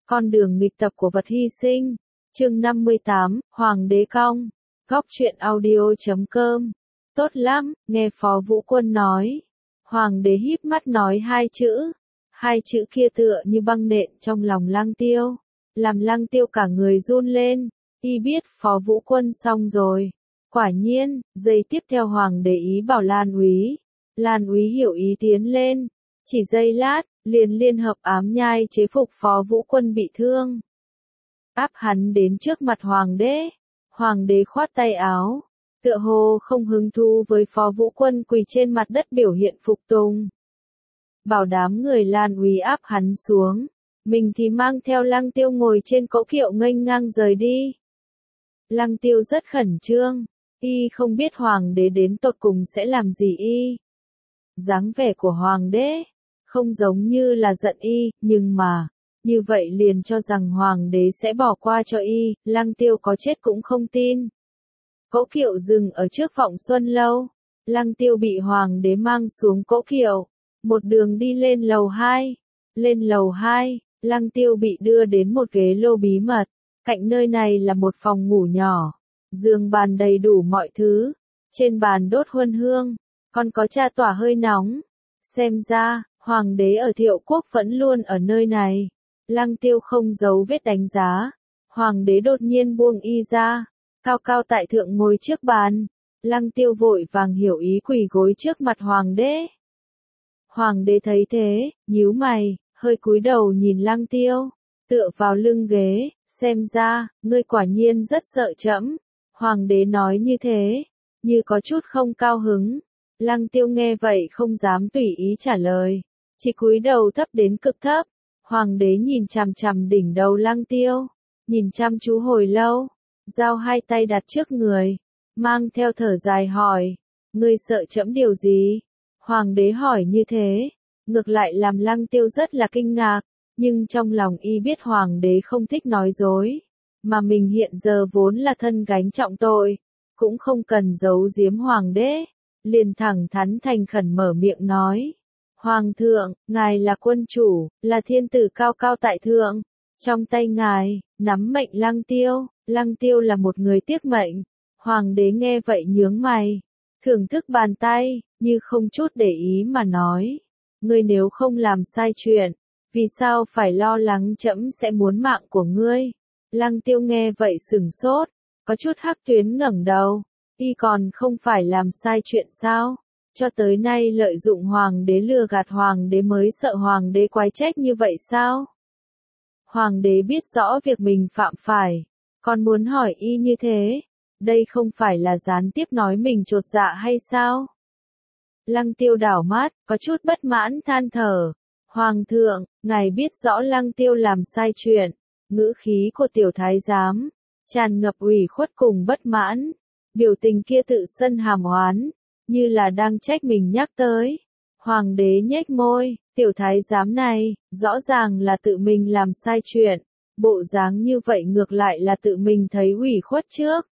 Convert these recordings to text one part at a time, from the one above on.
Con đường nghịch tập của vật hy sinh. Chương 58, Hoàng đế cong. Góc truyện audio.com. Tốt lắm, nghe Phó Vũ Quân nói. Hoàng đế híp mắt nói hai chữ. Hai chữ kia tựa như băng nện trong lòng Lăng Tiêu. Làm Lăng Tiêu cả người run lên. Y biết Phó Vũ Quân xong rồi. Quả nhiên, giây tiếp theo Hoàng đế ý bảo Lan Úy. Lan Úy hiểu ý tiến lên. Chỉ giây lát, liền liên hợp ám nhai chế phục Phó Vũ Quân bị thương. Áp hắn đến trước mặt Hoàng đế. Hoàng đế khoát tay áo. Tựa hồ không hứng thú với Phó Vũ Quân quỳ trên mặt đất biểu hiện phục tùng. Bảo đám người Lan Úy áp hắn xuống. Mình thì mang theo Lăng Tiêu ngồi trên cỗ kiệu nghênh ngang rời đi. Lăng Tiêu rất khẩn trương. Y không biết Hoàng đế đến tột cùng sẽ làm gì y. Dáng vẻ của Hoàng đế không giống như là giận y, nhưng mà, như vậy liền cho rằng Hoàng đế sẽ bỏ qua cho y, Lăng Tiêu có chết cũng không tin. Cỗ kiệu dừng ở trước Vọng Xuân Lâu. Lăng Tiêu bị Hoàng đế mang xuống cỗ kiệu. Một đường đi lên lầu 2. Lên lầu 2, Lăng Tiêu bị đưa đến một ghế lô bí mật. Cạnh nơi này là một phòng ngủ nhỏ. Giường bàn đầy đủ mọi thứ. Trên bàn đốt huân hương. Còn có trà tỏa hơi nóng. Xem ra, Hoàng đế ở Thiệu Quốc vẫn luôn ở nơi này. Lăng Tiêu không giấu vết đánh giá. Hoàng đế đột nhiên buông y ra. Cao cao tại thượng ngồi trước bàn. Lăng Tiêu vội vàng hiểu ý quỳ gối trước mặt Hoàng đế. Hoàng đế thấy thế, nhíu mày, hơi cúi đầu nhìn Lăng Tiêu. Tựa vào lưng ghế, xem ra, ngươi quả nhiên rất sợ trẫm. Hoàng đế nói như thế, như có chút không cao hứng. Lăng Tiêu nghe vậy không dám tùy ý trả lời. Chỉ cúi đầu thấp đến cực thấp. Hoàng đế nhìn chằm chằm đỉnh đầu Lăng Tiêu. Nhìn chăm chú hồi lâu. Giao hai tay đặt trước người. Mang theo thở dài hỏi. Ngươi sợ trẫm điều gì? Hoàng đế hỏi như thế. Ngược lại làm Lăng Tiêu rất là kinh ngạc. Nhưng trong lòng y biết Hoàng đế không thích nói dối. Mà mình hiện giờ vốn là thân gánh trọng tội. Cũng không cần giấu giếm Hoàng đế. Liền thẳng thắn thành khẩn mở miệng nói. Hoàng thượng, ngài là quân chủ, là thiên tử cao cao tại thượng. Trong tay ngài, nắm mệnh Lăng Tiêu. Lăng Tiêu là một người tiếc mệnh. Hoàng đế nghe vậy nhướng mày. Thưởng thức bàn tay, như không chút để ý mà nói. Ngươi nếu không làm sai chuyện, vì sao phải lo lắng trẫm sẽ muốn mạng của ngươi? Lăng Tiêu nghe vậy sửng sốt, có chút hắc tuyến ngẩng đầu. Y còn không phải làm sai chuyện sao? Cho tới nay lợi dụng Hoàng đế lừa gạt Hoàng đế mới sợ Hoàng đế quái trách như vậy sao? Hoàng đế biết rõ việc mình phạm phải, còn muốn hỏi y như thế, đây không phải là gián tiếp nói mình chột dạ hay sao? Lăng Tiêu đảo mắt, có chút bất mãn than thở. Hoàng thượng, ngài biết rõ Lăng Tiêu làm sai chuyện. Ngữ khí của tiểu thái giám tràn ngập ủy khuất cùng bất mãn. Biểu tình kia tự sân hàm oán, như là đang trách mình nhắc tới. Hoàng đế nhếch môi, tiểu thái giám này, rõ ràng là tự mình làm sai chuyện. Bộ dáng như vậy ngược lại là tự mình thấy ủy khuất trước.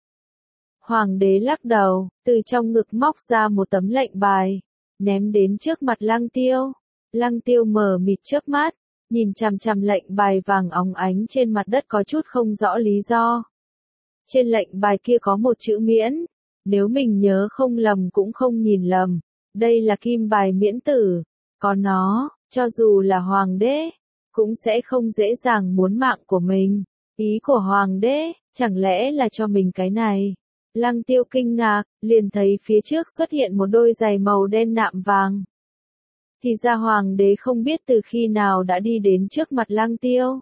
Hoàng đế lắc đầu, từ trong ngực móc ra một tấm lệnh bài, ném đến trước mặt Lăng Tiêu. Lăng Tiêu mờ mịt chớp mắt, nhìn chằm chằm lệnh bài vàng óng ánh trên mặt đất có chút không rõ lý do. Trên lệnh bài kia có một chữ miễn, nếu mình nhớ không lầm cũng không nhìn lầm, đây là kim bài miễn tử, có nó, cho dù là hoàng đế, cũng sẽ không dễ dàng muốn mạng của mình. Ý của hoàng đế, chẳng lẽ là cho mình cái này? Lăng Tiêu kinh ngạc, liền thấy phía trước xuất hiện một đôi giày màu đen nạm vàng. Thì ra hoàng đế không biết từ khi nào đã đi đến trước mặt Lăng Tiêu.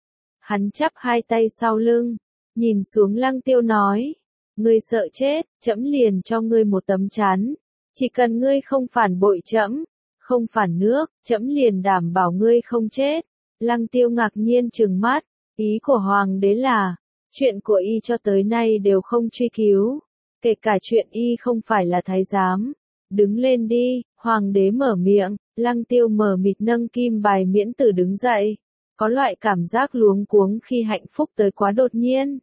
Hắn chắp hai tay sau lưng, nhìn xuống Lăng Tiêu nói, ngươi sợ chết, trẫm liền cho ngươi một tấm chắn, chỉ cần ngươi không phản bội trẫm, không phản nước, trẫm liền đảm bảo ngươi không chết. Lăng Tiêu ngạc nhiên trừng mắt, ý của hoàng đế là, chuyện của y cho tới nay đều không truy cứu, kể cả chuyện y không phải là thái giám. Đứng lên đi, hoàng đế mở miệng, Lăng Tiêu mờ mịt nâng kim bài miễn tử đứng dậy, có loại cảm giác luống cuống khi hạnh phúc tới quá đột nhiên.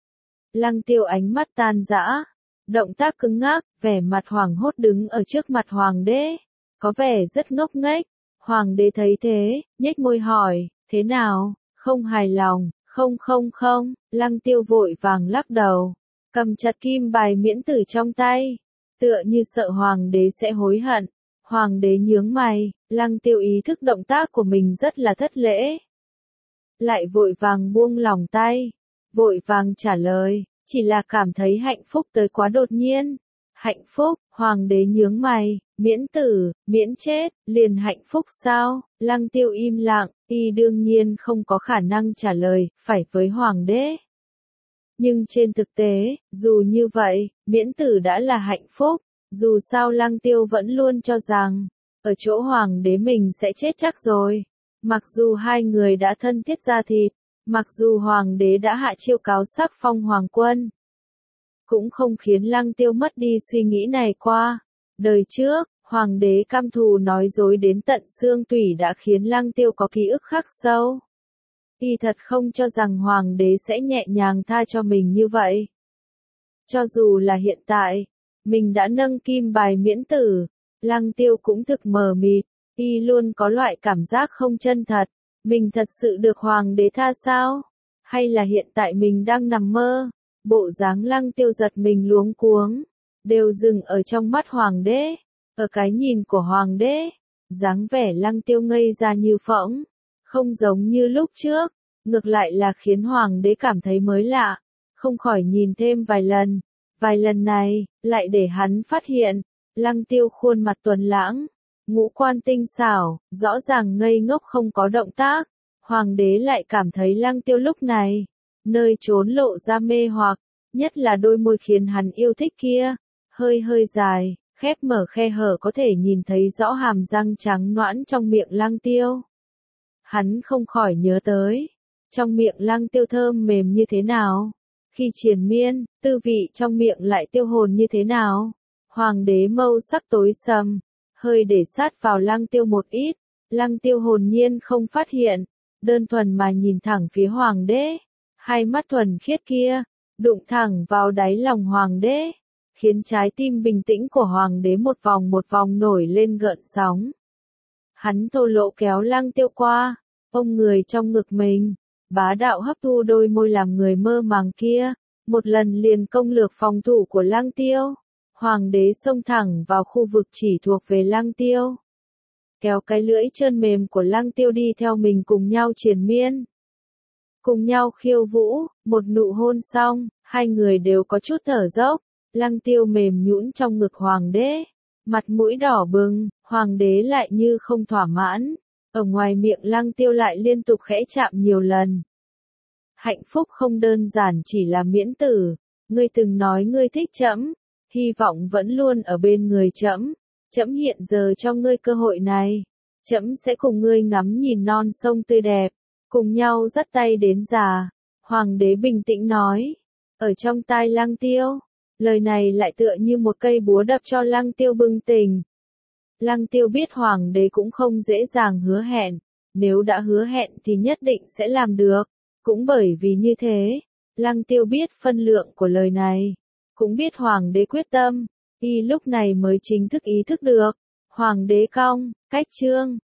Lăng Tiêu ánh mắt tan rã, động tác cứng ngắc, vẻ mặt hoảng hốt đứng ở trước mặt hoàng đế, có vẻ rất ngốc nghếch. Hoàng đế thấy thế, nhếch môi hỏi, thế nào, Không hài lòng, không, Lăng Tiêu vội vàng lắc đầu, cầm chặt kim bài miễn tử trong tay, tựa như sợ hoàng đế sẽ hối hận. Hoàng đế nhướng mày, Lăng Tiêu ý thức động tác của mình rất là thất lễ. Lại vội vàng buông lòng tay, vội vàng trả lời, chỉ là cảm thấy hạnh phúc tới quá đột nhiên. Hạnh phúc, hoàng đế nhướng mày, miễn tử, miễn chết, liền hạnh phúc sao? Lăng Tiêu im lặng, y đương nhiên không có khả năng trả lời, phải với hoàng đế. Nhưng trên thực tế, dù như vậy, miễn tử đã là hạnh phúc, dù sao Lăng Tiêu vẫn luôn cho rằng, ở chỗ hoàng đế mình sẽ chết chắc rồi. Mặc dù hai người đã thân thiết da thịt, mặc dù hoàng đế đã hạ chiêu cáo sắc phong hoàng quân, cũng không khiến Lăng Tiêu mất đi suy nghĩ này qua. Đời trước, hoàng đế cam thù nói dối đến tận xương tủy đã khiến Lăng Tiêu có ký ức khắc sâu. Y thật không cho rằng hoàng đế sẽ nhẹ nhàng tha cho mình như vậy. Cho dù là hiện tại, mình đã nâng kim bài miễn tử, Lăng Tiêu cũng thực mờ mịt, y luôn có loại cảm giác không chân thật. Mình thật sự được hoàng đế tha sao? Hay là hiện tại mình đang nằm mơ? Bộ dáng Lăng Tiêu giật mình luống cuống, đều dừng ở trong mắt hoàng đế, ở cái nhìn của hoàng đế, dáng vẻ Lăng Tiêu ngây ra như phỗng, không giống như lúc trước, ngược lại là khiến hoàng đế cảm thấy mới lạ, không khỏi nhìn thêm vài lần này, lại để hắn phát hiện, Lăng Tiêu khuôn mặt tuấn lãng, ngũ quan tinh xảo, rõ ràng ngây ngốc không có động tác, hoàng đế lại cảm thấy Lăng Tiêu lúc này, nơi trốn lộ ra mê hoặc, nhất là đôi môi khiến hắn yêu thích kia, hơi dài, khép mở khe hở có thể nhìn thấy rõ hàm răng trắng nõn trong miệng Lăng Tiêu. Hắn không khỏi nhớ tới, trong miệng Lăng Tiêu thơm mềm như thế nào, khi triền miên, tư vị trong miệng lại tiêu hồn như thế nào. Hoàng đế mâu sắc tối sầm, hơi để sát vào Lăng Tiêu một ít, Lăng Tiêu hồn nhiên không phát hiện, đơn thuần mà nhìn thẳng phía hoàng đế, hai mắt thuần khiết kia, đụng thẳng vào đáy lòng hoàng đế, khiến trái tim bình tĩnh của hoàng đế một vòng nổi lên gợn sóng. Hắn thô lỗ kéo Lăng Tiêu qua, ôm người trong ngực mình, bá đạo hấp thu đôi môi làm người mơ màng kia, một lần liền công lược phòng thủ của Lăng Tiêu. Hoàng đế xông thẳng vào khu vực chỉ thuộc về Lăng Tiêu, kéo cái lưỡi trơn mềm của Lăng Tiêu đi theo mình cùng nhau triền miên. Cùng nhau khiêu vũ, một nụ hôn xong, hai người đều có chút thở dốc, Lăng Tiêu mềm nhũn trong ngực hoàng đế, mặt mũi đỏ bừng, hoàng đế lại như không thỏa mãn, ở ngoài miệng Lăng Tiêu lại liên tục khẽ chạm nhiều lần. Hạnh phúc không đơn giản chỉ là miễn tử, ngươi từng nói ngươi thích trẫm, hy vọng vẫn luôn ở bên người trẫm, trẫm hiện giờ cho ngươi cơ hội này, trẫm sẽ cùng ngươi ngắm nhìn non sông tươi đẹp, cùng nhau dắt tay đến già. Hoàng đế bình tĩnh nói, ở trong tai Lăng Tiêu, lời này lại tựa như một cây búa đập cho Lăng Tiêu bừng tỉnh. Lăng Tiêu biết hoàng đế cũng không dễ dàng hứa hẹn, nếu đã hứa hẹn thì nhất định sẽ làm được, cũng bởi vì như thế, Lăng Tiêu biết phân lượng của lời này, cũng biết hoàng đế quyết tâm, y lúc này mới chính thức ý thức được, hoàng đế cong, cách chương.